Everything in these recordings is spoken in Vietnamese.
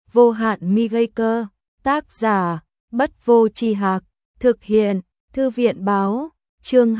vô hạn mi gây cơ, tác giả, Bất Vô Tri Hạc, thực hiện, Thư viện báo, chương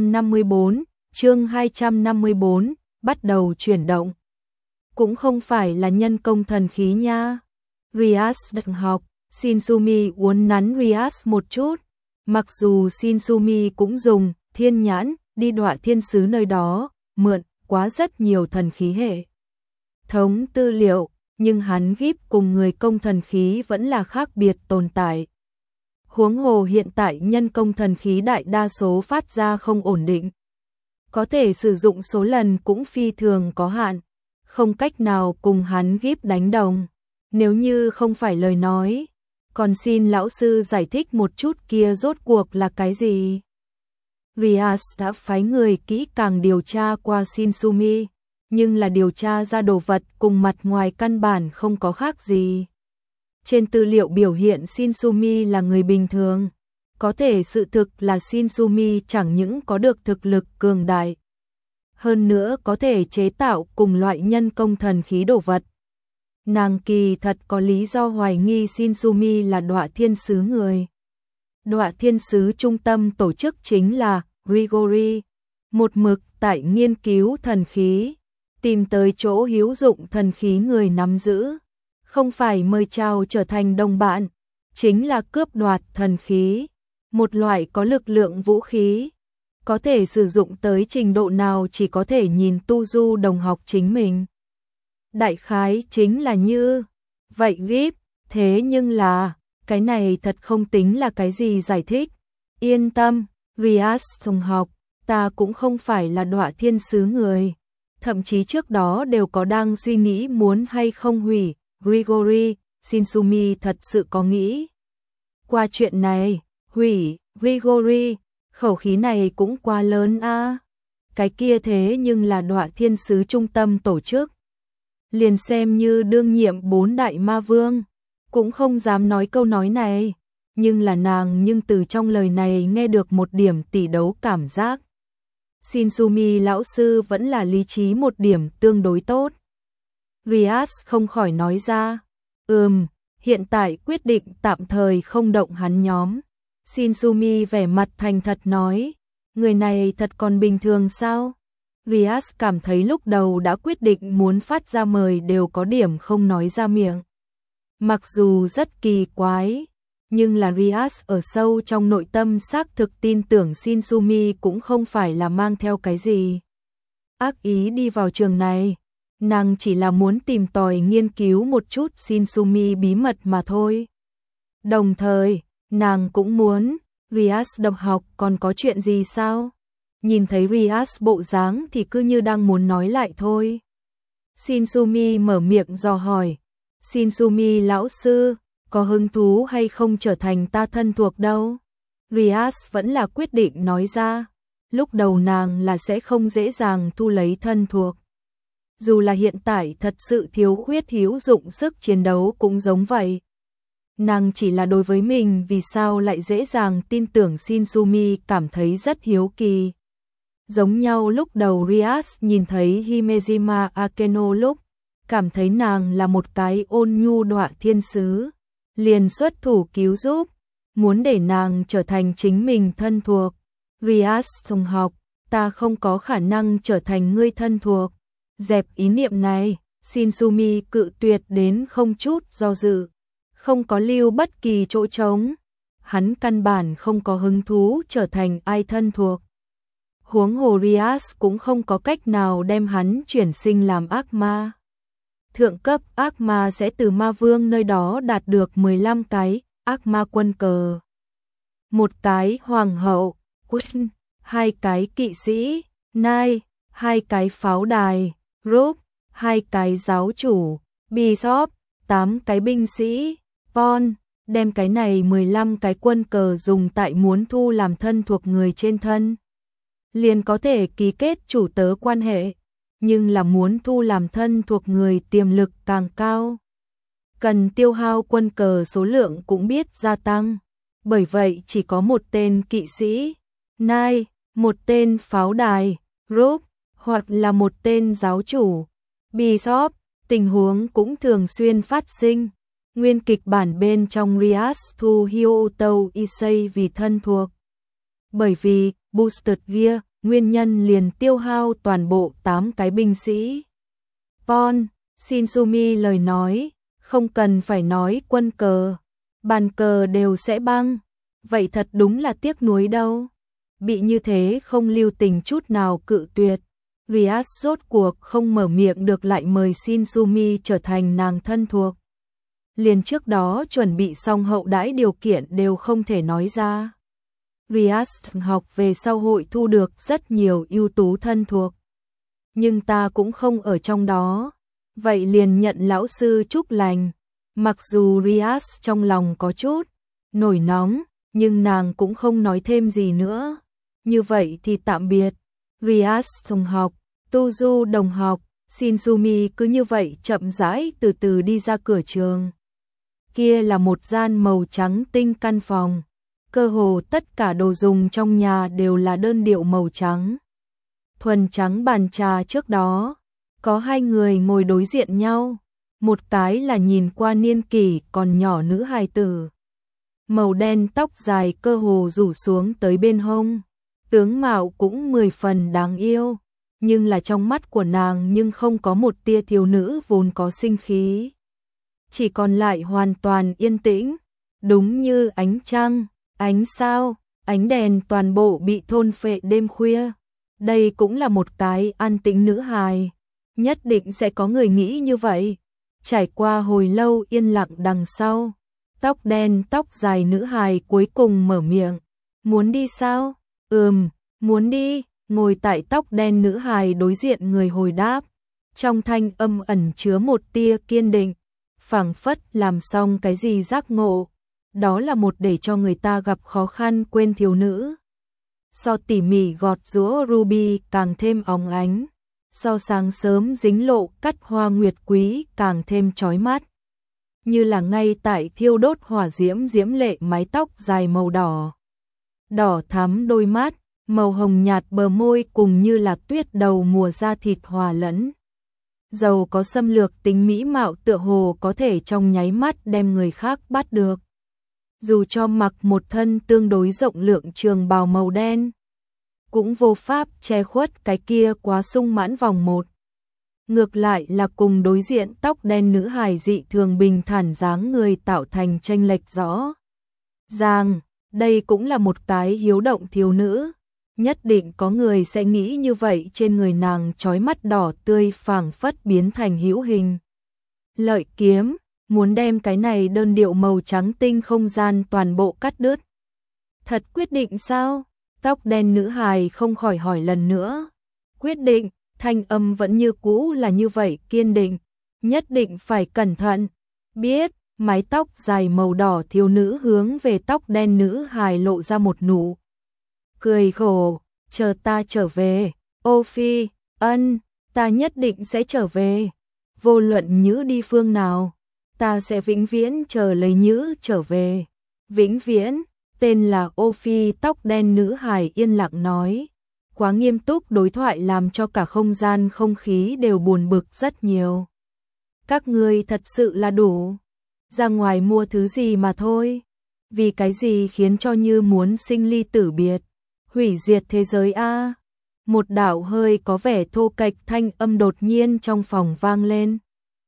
254, bắt đầu chuyển động. Cũng không phải là nhân công thần khí nha. Rias được học, Shinsumi uốn nắn Rias một chút, mặc dù Shinsumi cũng dùng thiên nhãn đi đọa thiên sứ nơi đó, mượn quá rất nhiều thần khí hệ thống tư liệu, nhưng hắn gíp cùng người công thần khí vẫn là khác biệt tồn tại. Huống hồ hiện tại nhân công thần khí đại đa số phát ra không ổn định. Có thể sử dụng số lần cũng phi thường có hạn, không cách nào cùng hắn gíp đánh đồng. Nếu như không phải lời nói, còn xin lão sư giải thích một chút kia rốt cuộc là cái gì? Rias đã phái người kỹ càng điều tra qua Shinsumi, nhưng là điều tra ra đồ vật cùng mặt ngoài căn bản không có khác gì. Trên tư liệu biểu hiện Shinsumi là người bình thường, có thể sự thực là Shinsumi chẳng những có được thực lực cường đại, hơn nữa có thể chế tạo cùng loại nhân công thần khí đồ vật. Nàng kỳ thật có lý do hoài nghi Shinsumi là đọa thiên sứ người. Đọa thiên sứ trung tâm tổ chức chính là Grigori, một mực tại nghiên cứu thần khí, tìm tới chỗ hữu dụng thần khí người nắm giữ, không phải mời chào trở thành đồng bạn, chính là cướp đoạt thần khí, một loại có lực lượng vũ khí, có thể sử dụng tới trình độ nào chỉ có thể nhìn tu du đồng học chính mình. Đại khái chính là như vậy gíp, thế nhưng là cái này thật không tính là cái gì giải thích. Yên tâm, Rias đồng học, ta cũng không phải là đọa thiên sứ người, thậm chí trước đó đều có đang suy nghĩ muốn hay không hủy Grigori. Shinsumi thật sự có nghĩ qua chuyện này, hủy Grigori, khẩu khí này cũng quá lớn a. Cái kia thế nhưng là đọa thiên sứ trung tâm tổ chức, liền xem như đương nhiệm 4 đại ma vương, cũng không dám nói câu nói này, nhưng là nàng nhưng từ trong lời này nghe được một điểm tỷ đấu cảm giác. Shinsumi lão sư vẫn là lý trí một điểm tương đối tốt. Rias không khỏi nói ra, hiện tại quyết định tạm thời không động hắn nhóm. Shinsumi vẻ mặt thành thật nói, người này thật còn bình thường sao? Rias cảm thấy lúc đầu đã quyết định muốn phát ra mời đều có điểm không nói ra miệng. Mặc dù rất kỳ quái, nhưng là Rias ở sâu trong nội tâm xác thực tin tưởng Shinsumi cũng không phải là mang theo cái gì ác ý đi vào trường này. Nàng chỉ là muốn tìm tòi nghiên cứu một chút Shinsumi bí mật mà thôi. Đồng thời, nàng cũng muốn, Rias đồng học còn có chuyện gì sao? Nhìn thấy Rias bộ dáng thì cứ như đang muốn nói lại thôi. Shinsumi mở miệng dò hỏi, Shinsumi lão sư, có hứng thú hay không trở thành ta thân thuộc đâu? Rias vẫn là quyết định nói ra, lúc đầu nàng là sẽ không dễ dàng thu lấy thân thuộc. Dù là hiện tại thật sự thiếu khuyết hữu dụng sức chiến đấu cũng giống vậy. Nàng chỉ là đối với mình vì sao lại dễ dàng tin tưởng Shinsumi cảm thấy rất hiếu kỳ. Giống nhau lúc đầu Rias nhìn thấy Himejima Akeno lúc, cảm thấy nàng là một cái ôn nhu đọa thiên sứ, liền xuất thủ cứu giúp, muốn để nàng trở thành chính mình thân thuộc. Rias đồng học, ta không có khả năng trở thành ngươi thân thuộc. Dẹp ý niệm này, Shinsumi cự tuyệt đến không chút do dự, không có lưu bất kỳ chỗ trống. Hắn căn bản không có hứng thú trở thành ai thân thuộc. Huống hồ Rias cũng không có cách nào đem hắn chuyển sinh làm ác ma. Thượng cấp ác ma sẽ từ ma vương nơi đó đạt được 15 cái ác ma quân cờ, một cái hoàng hậu, quân, 2 cái kỵ sĩ, nai, 2 cái pháo đài, group, 2 cái giáo chủ, bishop, 8 cái binh sĩ, pawn. Đem cái này 15 cái quân cờ dùng tại muốn thu làm thân thuộc người trên thân, liền có thể ký kết chủ tớ quan hệ, nhưng là muốn thu làm thân thuộc người tiềm lực càng cao, cần tiêu hao quân cờ số lượng cũng biết gia tăng. Bởi vậy chỉ có một tên kỵ sĩ, nai, một tên pháo đài, group, hoặc là một tên giáo chủ, bishop. Tình huống cũng thường xuyên phát sinh, Nguyên kịch bản bên trong Rias Thu Hyoto Issei vì thân thuộc. Bởi vì Boosted Gear, nguyên nhân liền tiêu hao toàn bộ 8 cái binh sĩ. Pon, Shinsumi lời nói, không cần phải nói quân cờ, bàn cờ đều sẽ băng. Vậy thật đúng là tiếc nuối đâu. Bị như thế không lưu tình chút nào cự tuyệt. Rias rốt cuộc không mở miệng được lại mời Shinsumi trở thành nàng thân thuộc. Liền trước đó chuẩn bị xong hậu đãi điều kiện đều không thể nói ra. Rias học về sau hội thu được rất nhiều ưu tú thân thuộc. Nhưng ta cũng không ở trong đó. Vậy liền nhận lão sư chúc lành. Mặc dù Rias trong lòng có chút nổi nóng, nhưng nàng cũng không nói thêm gì nữa. Như vậy thì tạm biệt. Rias đồng học, Tuju đồng học, Shinsumi cứ như vậy chậm rãi từ từ đi ra cửa trường. Kia là một gian màu trắng tinh căn phòng. Cơ hồ tất cả đồ dùng trong nhà đều là đơn điệu màu trắng. Thuần trắng bàn trà trước đó, có hai người ngồi đối diện nhau. Một cái là nhìn qua niên kỷ còn nhỏ nữ hài tử. Màu đen tóc dài cơ hồ rủ xuống tới bên hông. Tướng mạo cũng 10 phần đáng yêu. Nhưng là trong mắt của nàng nhưng không có một tia thiếu nữ vốn có sinh khí. Chỉ còn lại hoàn toàn yên tĩnh. Đúng như ánh trăng, ánh sao, ánh đèn toàn bộ bị thôn phệ đêm khuya. Đây cũng là một cái an tĩnh nữ hài. Nhất định sẽ có người nghĩ như vậy. Trải qua hồi lâu yên lặng đằng sau, tóc đen tóc dài nữ hài cuối cùng mở miệng. Muốn đi sao? Muốn đi. Ngồi tại tóc đen nữ hài đối diện người hồi đáp. Trong thanh âm ẩn chứa một tia kiên định. Phảng phất làm xong cái gì giác ngộ. Đó là một để cho người ta gặp khó khăn quên thiếu nữ. So tỉ mỉ gọt giũa ruby càng thêm óng ánh. So sáng sớm dính lộ cắt hoa nguyệt quý càng thêm chói mắt. Như là ngay tại thiêu đốt hỏa diễm diễm lệ mái tóc dài màu đỏ. Đỏ thắm đôi mắt, màu hồng nhạt bờ môi cùng như là tuyết đầu mùa da thịt hòa lẫn. Dầu có xâm lược tính mỹ mạo tựa hồ có thể trong nháy mắt đem người khác bắt được. Dù cho mặc một thân tương đối rộng lượng trường bào màu đen, cũng vô pháp che khuất cái kia quá sung mãn vòng một. Ngược lại là cùng đối diện tóc đen nữ hài dị thường bình thản dáng người tạo thành chênh lệch rõ ràng. Đây cũng là một cái hiếu động thiếu nữ. Nhất định có người sẽ nghĩ như vậy trên người nàng chói mắt đỏ tươi phảng phất biến thành hữu hình. Lợi kiếm, muốn đem cái này đơn điệu màu trắng tinh không gian toàn bộ cắt đứt. Thật quyết định sao? Tóc đen nữ hài không khỏi hỏi lần nữa. Quyết định, thanh âm vẫn như cũ là như vậy kiên định. Nhất định phải cẩn thận. Biết, mái tóc dài màu đỏ thiếu nữ hướng về tóc đen nữ hài lộ ra một nụ cười khổ. Chờ ta trở về. Ô Phi, ân, ta nhất định sẽ trở về. Vô luận Nhữ đi phương nào, ta sẽ vĩnh viễn chờ lấy Nhữ trở về. Vĩnh viễn. Tên là Ô Phi tóc đen nữ hài yên lặng nói. Quá nghiêm túc đối thoại làm cho cả không gian không khí đều buồn bực rất nhiều. Các ngươi thật sự là đủ. Ra ngoài mua thứ gì mà thôi. Vì cái gì khiến cho Như muốn sinh ly tử biệt. Hủy diệt thế giới a. Một đạo hơi có vẻ thô kệch thanh âm đột nhiên trong phòng vang lên.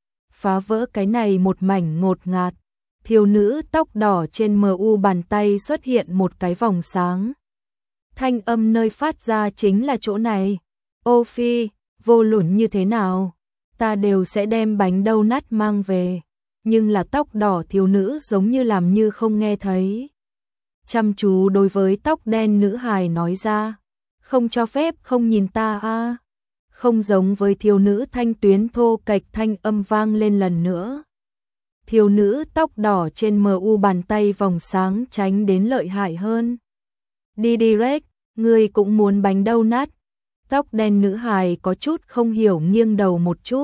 Phá vỡ cái này một mảnh ngột ngạt. Thiếu nữ tóc đỏ trên MU bàn tay xuất hiện một cái vòng sáng. Thanh âm nơi phát ra chính là chỗ này. Ô Phi, vô luận như thế nào, ta đều sẽ đem bánh đau nát mang về. Nhưng là tóc đỏ thiếu nữ giống như làm như không nghe thấy. Chăm chú đối với tóc đen nữ hài nói ra. Không cho phép không nhìn ta a. Không giống với thiếu nữ thanh tuyến thô kệch thanh âm vang lên lần nữa. Thiếu nữ tóc đỏ trên MU bàn tay vòng sáng tránh đến lợi hại hơn. Đi direct, ngươi cũng muốn bánh đau nát. Tóc đen nữ hài có chút không hiểu nghiêng đầu một chút.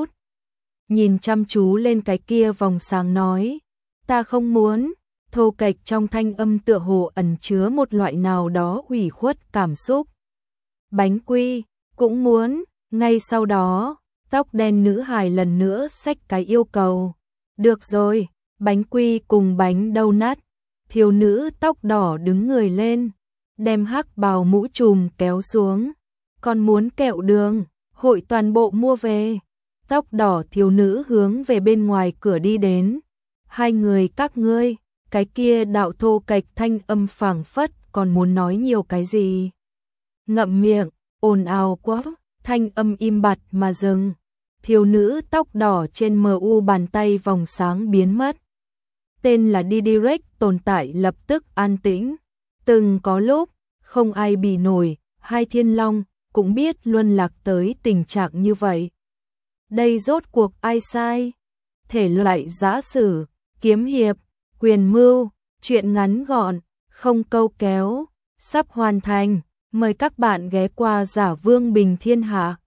Nhìn chăm chú lên cái kia vòng sáng nói. Ta không muốn. Thô kệch trong thanh âm tựa hồ ẩn chứa một loại nào đó ủy khuất cảm xúc. Bánh quy, cũng muốn. Ngay sau đó, tóc đen nữ hài lần nữa xách cái yêu cầu. Được rồi, bánh quy cùng bánh donut. Thiếu nữ tóc đỏ đứng người lên, đem hắc bào mũ trùm kéo xuống. Còn muốn kẹo đường, hội toàn bộ mua về. Tóc đỏ thiếu nữ hướng về bên ngoài cửa đi đến. Hai người các ngươi, cái kia đạo thô kệch thanh âm phảng phất còn muốn nói nhiều cái gì. Ngậm miệng, ồn ào quá, thanh âm im bặt mà dừng. Thiếu nữ tóc đỏ trên MU bàn tay vòng sáng biến mất. Tên là Didirect tồn tại lập tức an tĩnh. Từng có lúc, không ai bì nổi, hai thiên long cũng biết luân lạc tới tình trạng như vậy. Đây rốt cuộc ai sai? Thể loại giã sử, kiếm hiệp, quyền mưu, truyện ngắn gọn, không câu kéo, sắp hoàn thành. Mời các bạn ghé qua Giả Vương Bình Thiên Hạ.